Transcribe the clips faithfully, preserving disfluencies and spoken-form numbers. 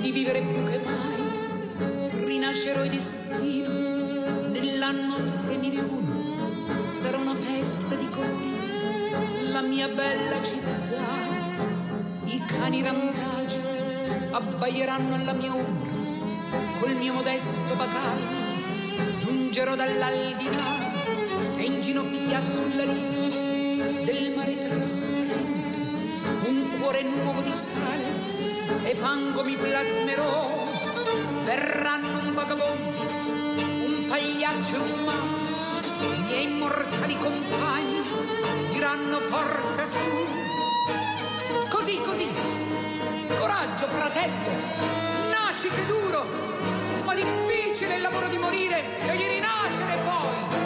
di vivere più che mai. Rinascerò il destino nell'anno tremilauno, sarà una festa di colori, la mia bella città. I cani randagi abbaieranno alla mia ombra, col mio modesto bacallo giungerò dall'aldilà e inginocchiato sulla riva del mare trasparente un cuore nuovo di sale e fango mi plasmerò. Verranno un vagabondo, un pagliaccio e un mago, miei immortali compagni diranno forza su. Così, così, coraggio fratello, nasci che duro, ma difficile il lavoro di morire e di rinascere poi.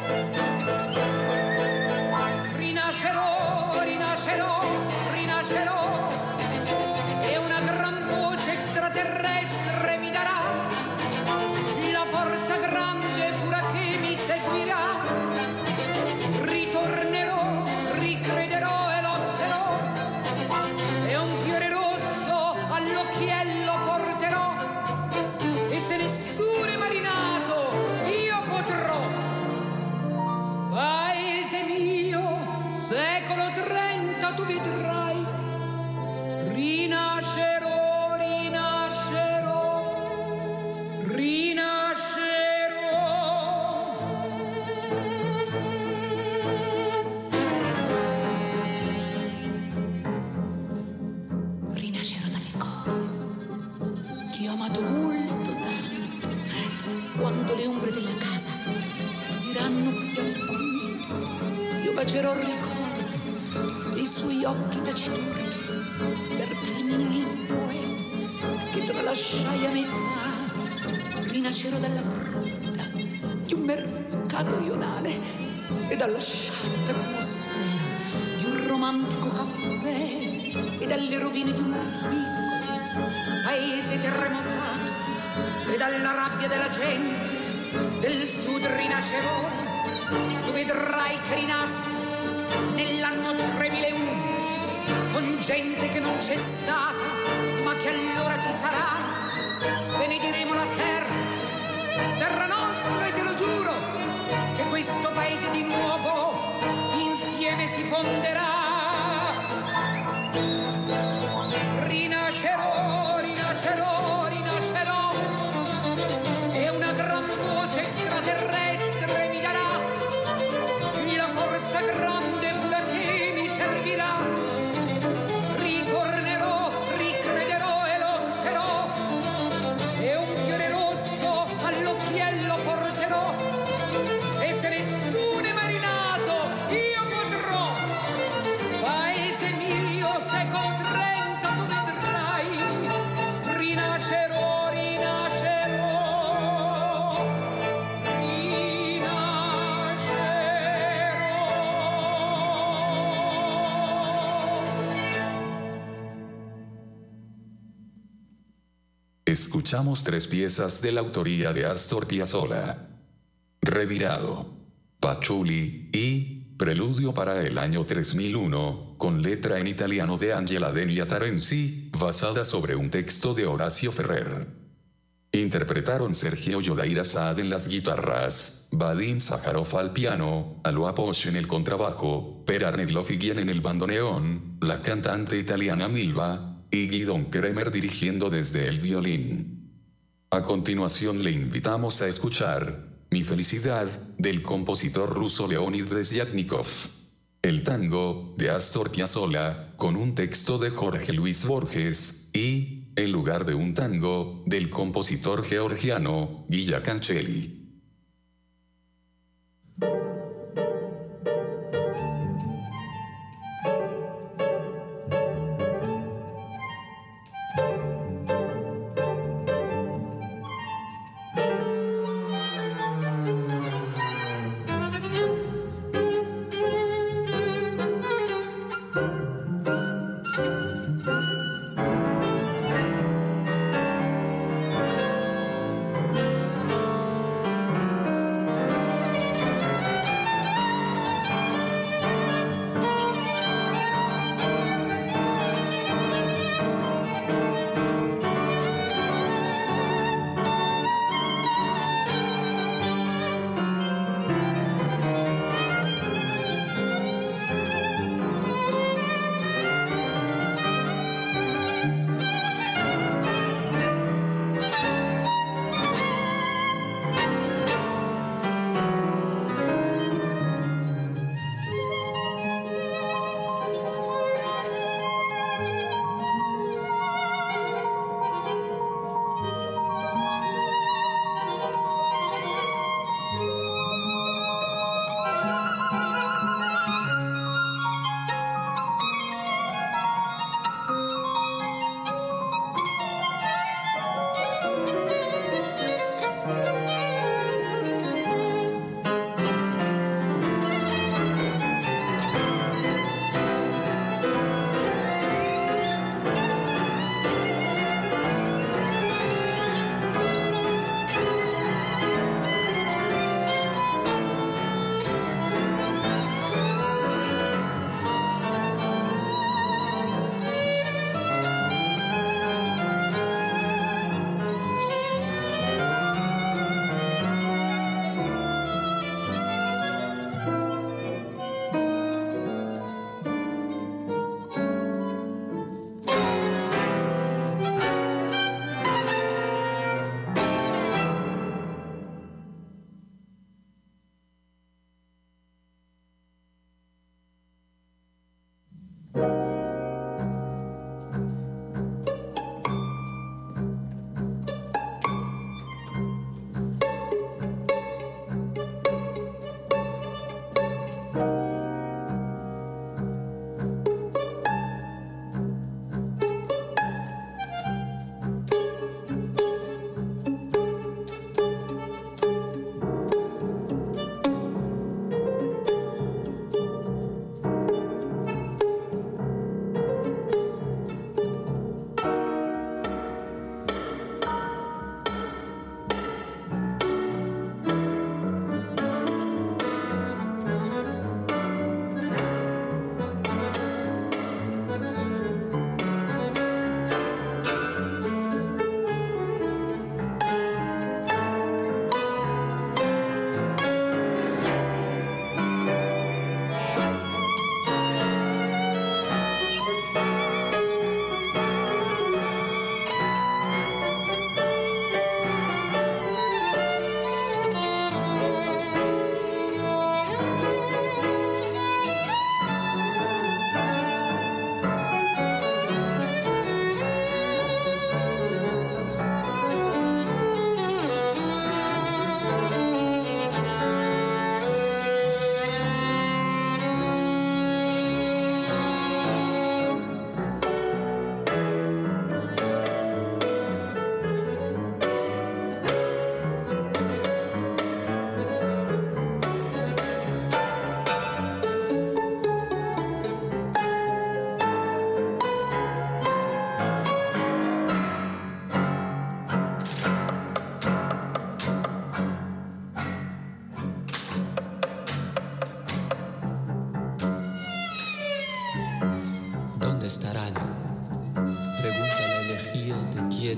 Rinascerò, rinascerò, rinascerò, e una gran voce extraterrestre mi darà la forza grande pura che mi seguirà. Ritornerò, ricrederò e lotterò, e un fiore rosso all'occhiello porterò, e se nessuno è marinato io potrò. Paese mio, secolo trenta tu vedrai, rinascerò, rinascerò, rinascerò. Rinascerò dalle cose che ho amato molto tanto, quando le ombre della casa diranno piano e qui, io bacerò il ricordo dei suoi occhi taciturni per terminare il poema che tralasciai a metà. Rinascerò dalla frutta di un mercato rionale e dalla sciatta atmosfera di un romantico caffè e dalle rovine di un piccolo paese terremotato e dalla rabbia della gente del sud. Rinascerò, tu vedrai che rinasco nell'anno tremilauno con gente che non c'è stata ma che allora ci sarà. Benediremo la terra, terra nostra, e te lo giuro che questo paese di nuovo insieme si fonderà. Rinascerò, rinascerò, rinascerò, e una gran voce extraterrestre mi darà la forza grande pura che mi servirà. Ritornerò, ricrederò e lotterò, e un fiore rosso all'occhiello porterò, e se nessuno è marinato io potrò. Paese mio, secolo trenta tu vedrai, rinascerò, rinascerò, Escuchamos tres piezas de la autoría de Astor Piazzolla: Revirado, Patchouli y Preludio para el año tres mil uno, con letra en italiano de Angela Denia Tarenzi, basada sobre un texto de Horacio Ferrer. Interpretaron Sergio Yodaira Saad en las guitarras, Vadim Sájarov al piano, Alois Posch en el contrabajo, Per Arnedlof-Higuien en el bandoneón, la cantante italiana Milva, y Guidon Kremer dirigiendo desde el violín. A continuación le invitamos a escuchar Mi felicidad, del compositor ruso Leonid Resniakov. El tango, de Astor Piazzolla, con un texto de Jorge Luis Borges, y, en lugar de un tango, del compositor georgiano, Guilla Cancelli.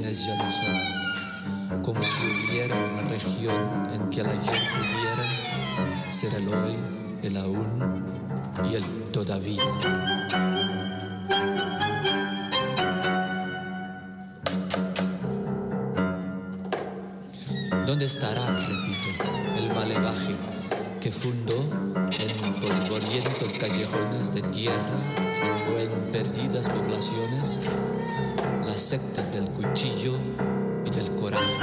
quienes ya no son, como si hubiera una región en que el ayer pudiera ser el hoy, el aún y el todavía. ¿Dónde estará, repito, el malevaje que fundó en polvorientos callejones de tierra o en perdidas poblaciones la secta del cuchillo y del coraje?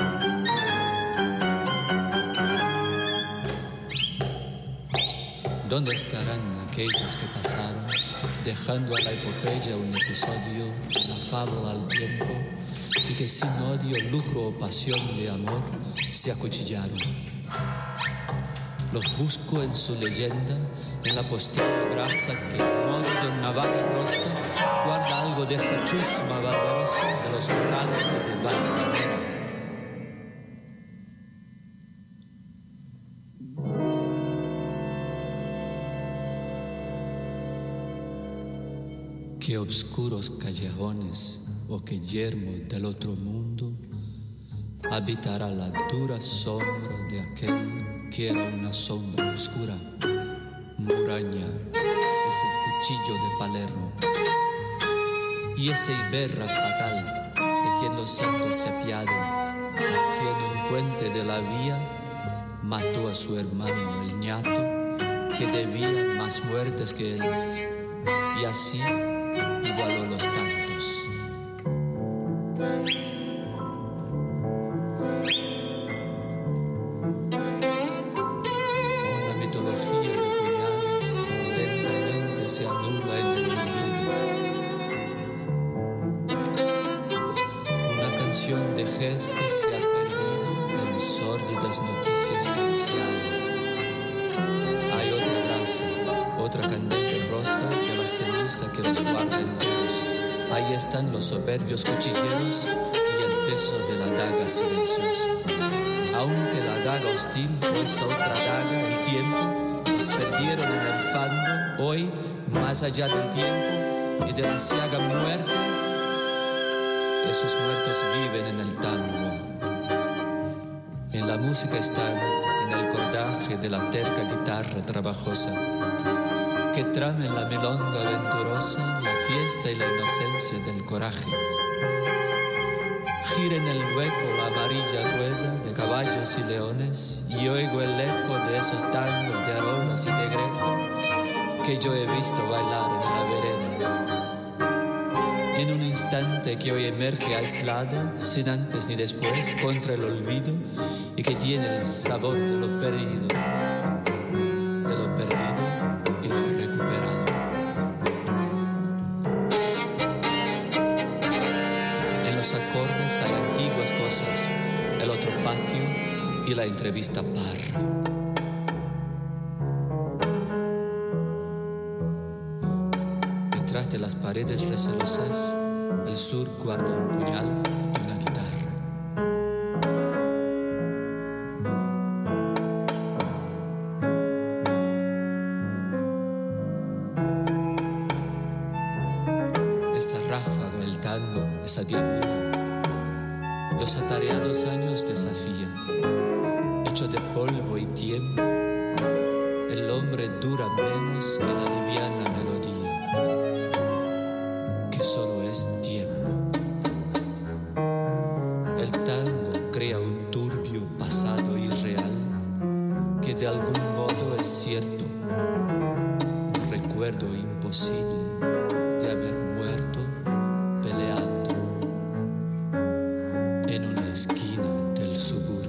¿Dónde estarán aquellos que pasaron, dejando a la epopeya un episodio, una fábula al tiempo, y que sin odio, lucro o pasión de amor se acuchillaron? Los busco en su leyenda, en la postrera brasa que, en modo de navaja rosa, guarda algo de esa chusma barbarosa de los corrales de Valvanera. Qué obscuros callejones, o qué yermo del otro mundo habitará la dura sombra de aquel que era una sombra oscura. Muraña es el cuchillo de Palermo, y ese Iberra fatal de quien los santos se apiaden, que en un puente de la vía mató a su hermano el ñato, que debía más muertes que él, y así igualó los tantos. Una mitología de puñales lentamente se anula en el olvido. Una canción de gestas se ha perdido en sórdidas noticias policiales. Hay otra brasa, otra candente rosa que la ceniza que los guarda enteros. Ahí están los soberbios cuchilleros y el peso de la daga silenciosa. Aunque la daga hostil no es otra daga, el tiempo, los perdieron en el fango. Hoy, más allá del tiempo y de la ciaga muerte, esos muertos viven en el tango. En la música están, en el cordaje de la terca guitarra trabajosa, que trama en la milonga aventurosa la fiesta y la inocencia del coraje. Gira en el hueco la amarilla rueda de caballos y leones, y oigo el eco de esos tangos de aromas y de greco que yo he visto bailar en la vereda. En un instante que hoy emerge aislado, sin antes ni después, contra el olvido, y que tiene el sabor de lo perdido, de lo perdido y lo recuperado. En los acordes hay antiguas cosas, el otro patio y la entrevista parra. Detrás de las paredes recelosas, el sur guarda un puñal y una guitarra. Esa ráfaga, el tango, esa diablura, los atareados años desafían. Hecho de polvo y tiempo, el hombre dura menos que la liviana melodía, que solo es tiempo. El tango crea un turbio pasado irreal que de algún modo es cierto, un recuerdo imposible de haber muerto peleando en una esquina del suburbio.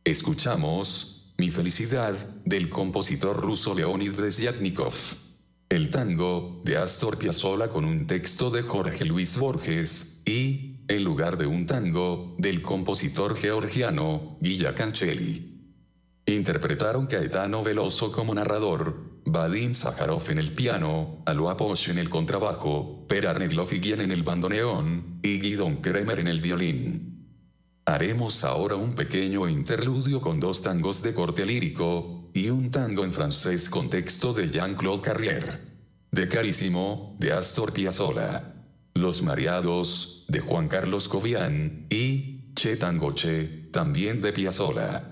Escuchamos Mi felicidad, del compositor ruso Leonid Resniakov. El tango, de Astor Piazzolla con un texto de Jorge Luis Borges, y, en lugar de un tango, del compositor georgiano, Guilla Cancelli. Interpretaron Caetano Veloso como narrador, Vadim Sájarov en el piano, Alo Aposh en el contrabajo, Per Arneglofigian en el bandoneón, y Guidon Kremer en el violín. Haremos ahora un pequeño interludio con dos tangos de corte lírico, y un tango en francés con texto de Jean-Claude Carrière. De Carissimo, de Astor Piazzolla. Los Mareados, de Juan Carlos Cobian, y Che Tango Che, también de Piazzolla.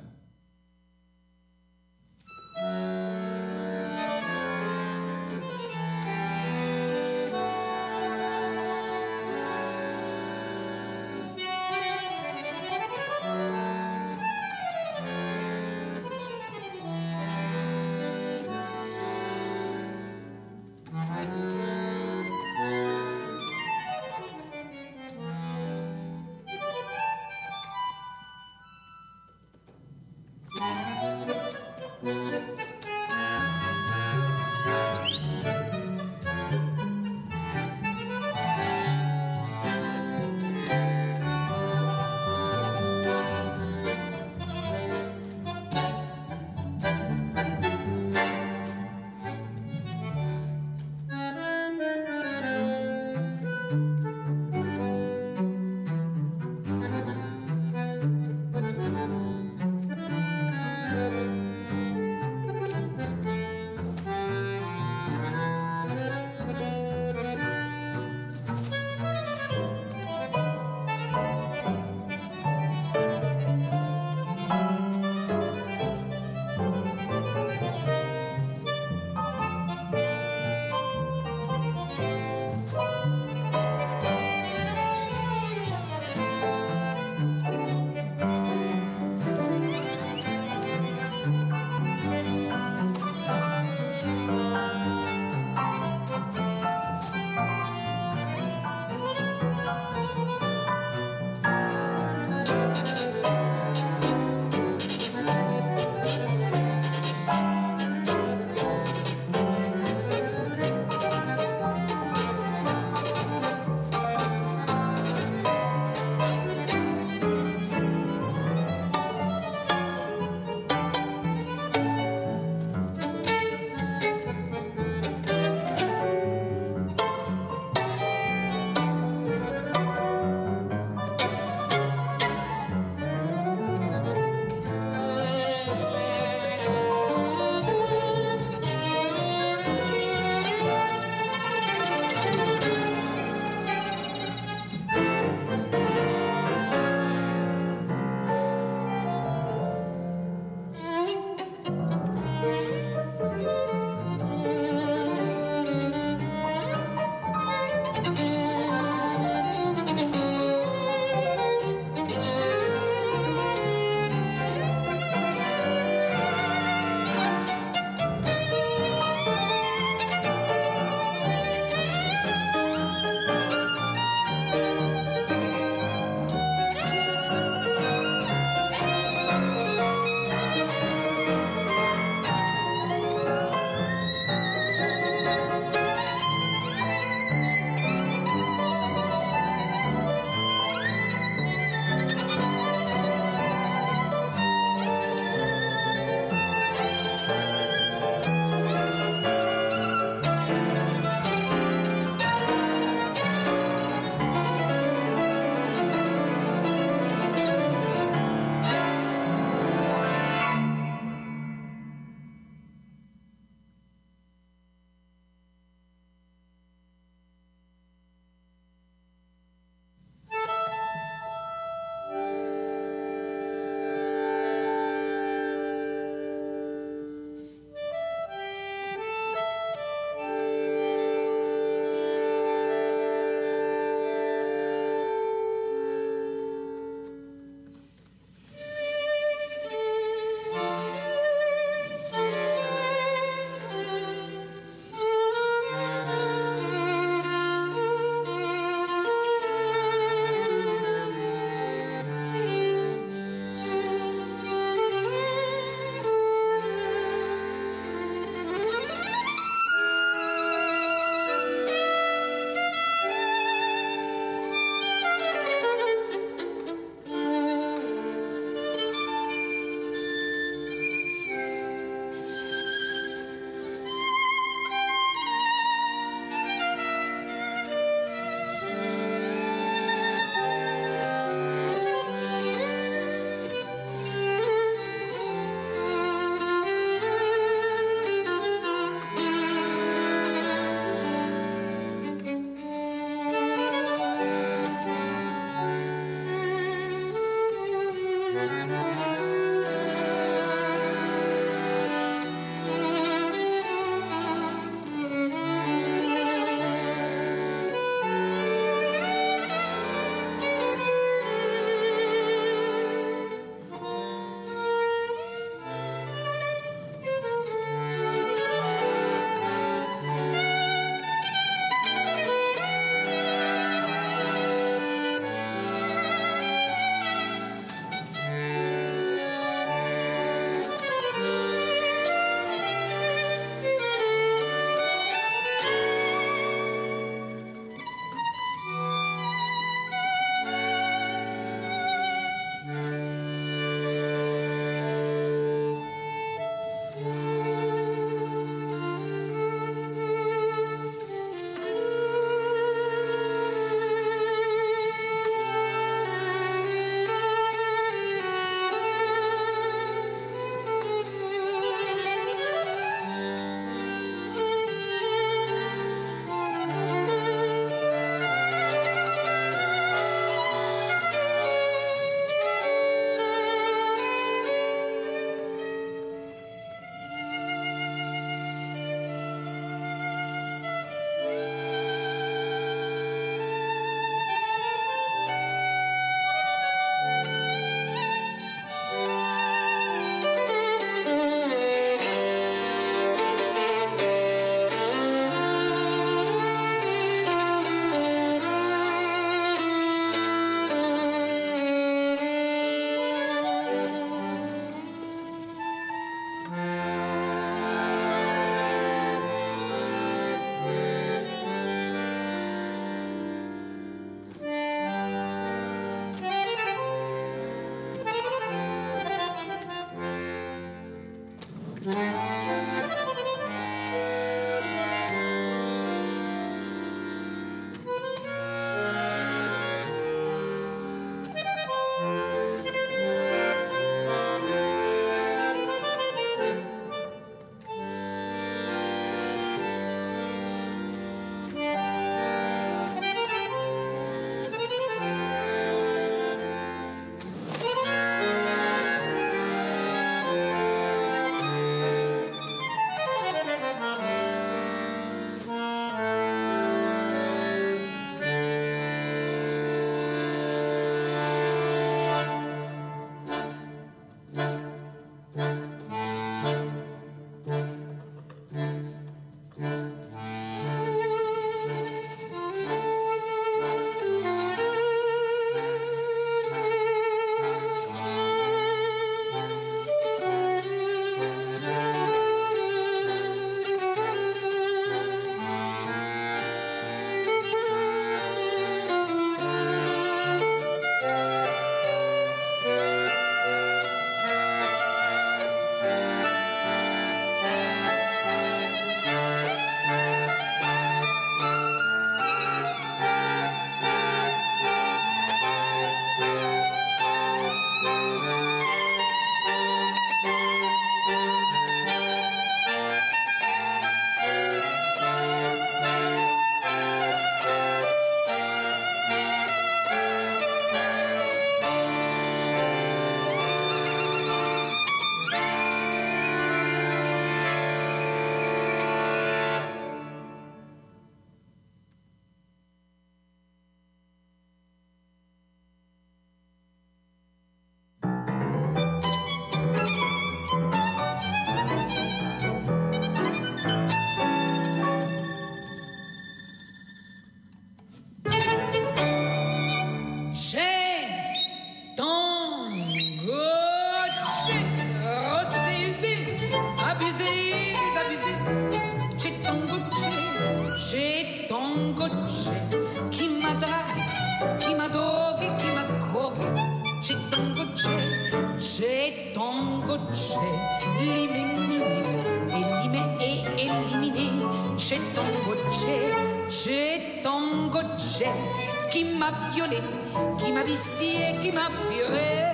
Qui m'a violé, qui m'a vicié, qui m'a viré.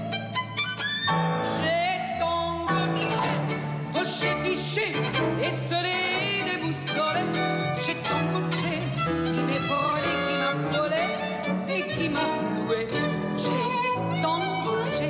J'ai tangoché, fauché, fiché, esselé, déboussolé. J'ai tangoché, qui m'est volé, qui m'a volé et qui m'a floué. J'ai tangoché.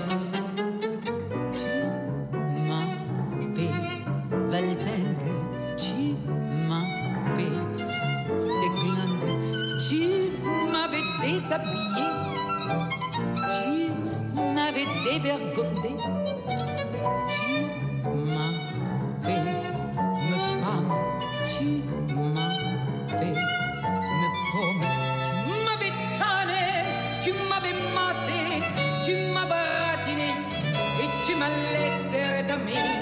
Tu m'as fait valdingue, tu m'as fait déglingue. Tu m'avais déshabillé, tu m'avais dévergondé, tu m'as fait me pâme, tu m'as fait me paume, tu m'avais tanné, tu m'avais maté, tu m'as baratiné et tu m'as laissé rétamer.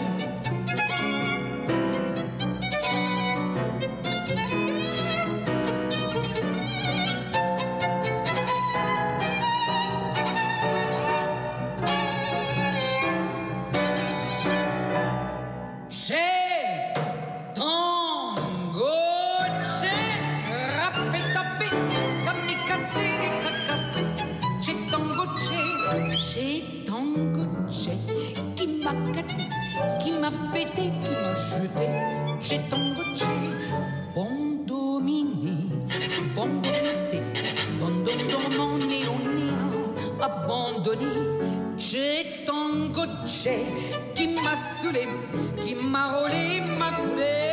J'ai tangoché, qui m'a gâté, qui m'a fêté, qui m'a jeté. J'ai tangoché, bon dominé, bon dompté, bon dormant néonéant, abandonné. J'ai tangoché, qui m'a saoulé, qui m'a roulé, m'a coulé.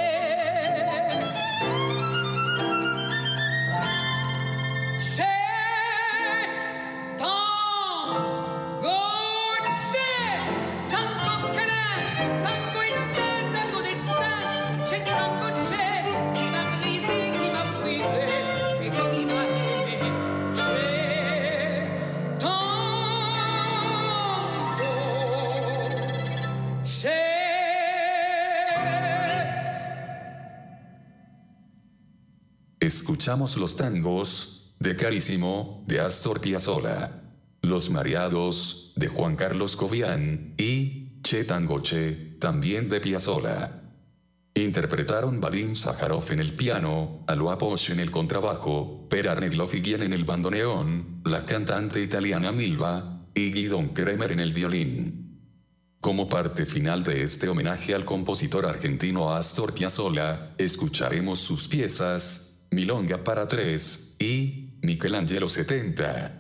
Escuchamos los tangos de Carísimo de Astor Piazzolla, Los Mareados de Juan Carlos Cobian y Che Tango Che, también de Piazzolla. Interpretaron Vadim Sájarov en el piano, Alua Posch en el contrabajo, Per Arneglov y Guien en el bandoneón, la cantante italiana Milva, y Guidon Kremer en el violín. Como parte final de este homenaje al compositor argentino Astor Piazzolla, escucharemos sus piezas, Milonga para tres, y Michelangelo setenta.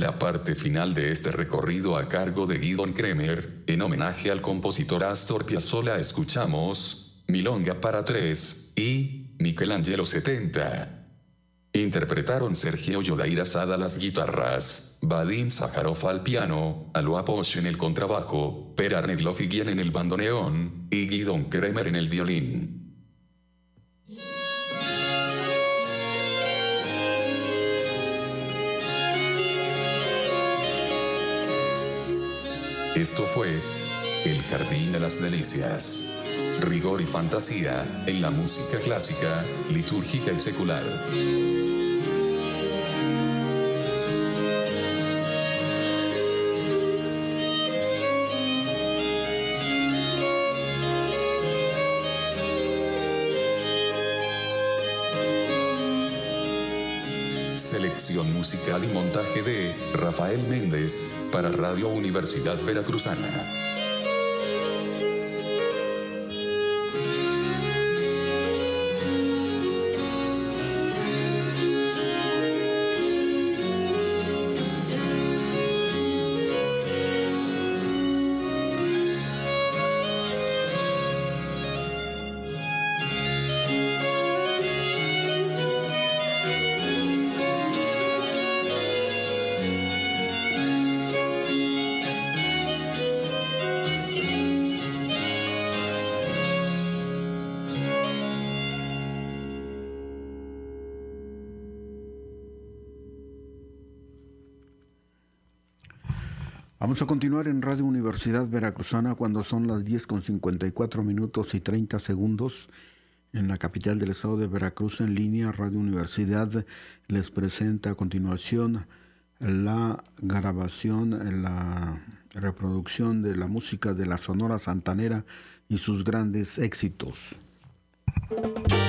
la parte final de este recorrido a cargo de Guidon Kremer, en homenaje al compositor Astor Piazzolla, escuchamos Milonga para tres y Michelangelo setenta. Interpretaron Sergio Yodaira Sada las guitarras, Vadim Sájarov al piano, Alois Posch en el contrabajo, Per Arneglov Iguien en el bandoneón, y Guidon Kremer en el violín. Esto fue El Jardín de las Delicias. Rigor y fantasía en la música clásica, litúrgica y secular. Selección musical y montaje de Rafael Méndez para Radio Universidad Veracruzana. Vamos a continuar en Radio Universidad Veracruzana cuando son las diez con cincuenta y cuatro minutos y treinta segundos. En la capital del estado de Veracruz, en línea, Radio Universidad les presenta a continuación la grabación, la reproducción de la música de la Sonora Santanera y sus grandes éxitos.